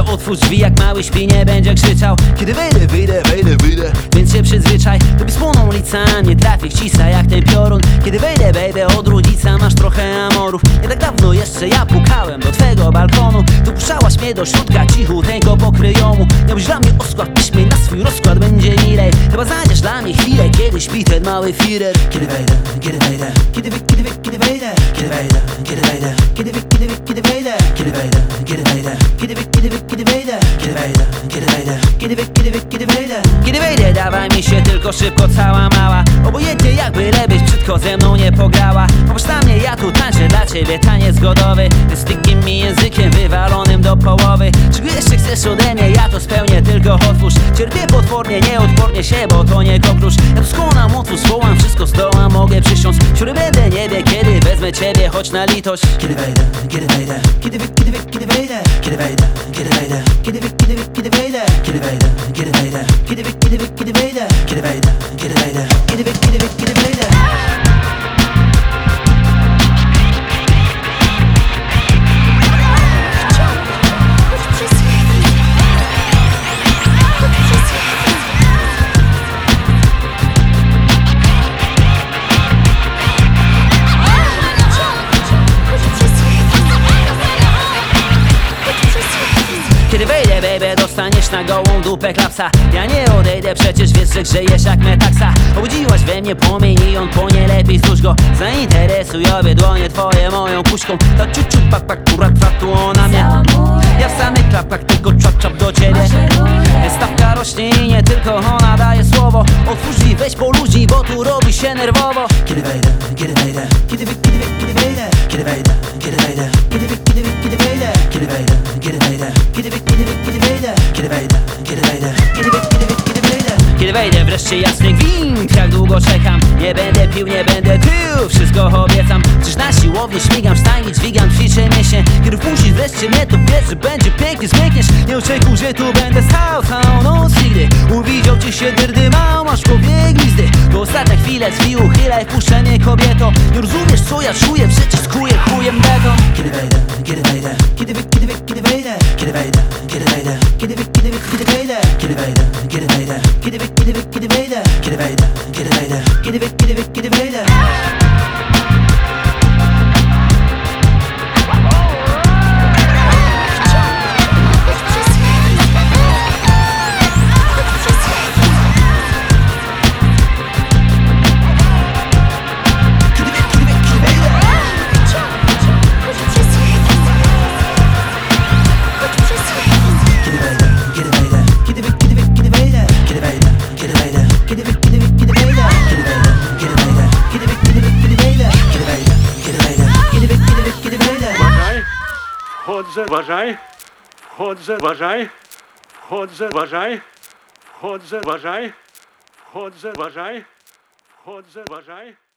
otwórz drzwi, jak mały śpi, nie będzie krzyczał. Kiedy wejdę, wyjdę, więc się przyzwyczaj. Tobie spłoną lica, nie trafię w cisa jak ten piorun. Kiedy wejdę, baby, od rodzica masz trochę amorów. Nie tak dawno jeszcze ja pukałem do twego balkonu. Dopuszczałaś mnie do środka, cichuteńko pokryjomu. Miałbyś dla mnie oskład, pisz mnie na swój rozkład, będzie milej. Chyba znajdziesz dla mnie chwilę, kiedy śpi ten mały firer. Kiedy wejdę, kiedy wejdę, kiedy wejdę, kiedy wejdę, kiedy wejdę, kiedy wejdę, kiedy wejdę, kiedy wejdę, kiedy wejdę, kiedy wejdę, kiedy wejdę, kiedy wejdę, kiedy wejdę, kiedy wejdę, kiedy wejdę, kiedy wejdę, dawaj mi się tylko szybko, cała mała. Obojętnie jak bylebyś brzydko ze mną nie pograła. Popatrz na mnie, ja tu tańczę dla ciebie taniec godowy. Z takim mi językiem wywalonym do połowy. Czego jeszcze chcesz ode mnie, ja to spełnię, tylko otwórz. Cierpię potwornie, nieodpornie się, bo to nie koklusz. Ja tu skłonam, otwórz, wołam, wszystko zdołam, mogę przysiąc. Siury będę, nie wie kiedy wezmę ciebie, choć na litość. Kiedy wejdę, kiedy wejdę, kiedy wejdę, kiedy wejdę, kiedy wejdę, kiedy wejdę, kiedy wejdę, kiedy wejdę, kiedy wejdę, kiedy wejdę, kiedy wejdę, kiedy wejdę, kiedy wejdę, kiedy wejdę, kiedy wejdę, kiedy wejdę. Kiedy wejdę, baby, dostaniesz na gołą dupę klapsa. Ja nie odejdę, przecież wiesz, że grzejesz jak metaksa. Obudziłaś we mnie płomień i on płonie, lepiej stórz go. Zainteresuj obie dłonie twoje moją kuśką. Ta ciuciu, pak, pak, turat, tu ona mnie. Ja w samych klapkach tylko czap do ciebie. Stawka rośnie i nie tylko ona daje słowo. Otwórz drzwi, weź poluźnij, bo tu robi się nerwowo. Kiedy wejdę, kiedy wejdę, kiedy wejdę, kiedy wejdę, kiedy wejdę, kiedy wejdę, kiedy wejdę, kiedy wejdę, kiedy wejdę, kiedy wejdę, kiedy wejdę, kiedy wejdę, kiedy wejdę, kiedy wejdę, kiedy wejdę, kiedy wejdę, kiedy wejdę, wreszcie jasny gwint. Jak długo czekam, nie będę pił, nie będę tył, wszystko obiecam. Przecież na siłowni śmigam, w stajni dźwigam, ćwiczę mięśnie. Kiedy wpuścisz wreszcie mnie, to wiesz, że będzie pięknie, zmękniesz. Nie oczekuj, że tu będę stał całą noc nigdy. Uwidział ci się dyrdyma, masz w głowie glizdy. To ostatnia chwile, drzwi uchylaj, wpuszczę mnie kobieto. Nie rozumiesz co ja czuję, przyciskuję chujem beton. Kiedy wejdę, kiedy wejdę, kiedy wejdę, kiedy wejdę, kiedy wejdę, kiedy wejdę, kiedy wejdę, kiedy wejdę, kiedy wejdę, kiedy wejdę, kiedy wejdę, kiedy wejdę, kiedy wejdę, kiedy wejdę, kiedy wejdę, kiedy wejdę. Wchodzę, uważaj, wchodzę, uważaj, wchodzę, uważaj, wchodzę, uważaj, wchodzę, uważaj, wchodzę, uważaj.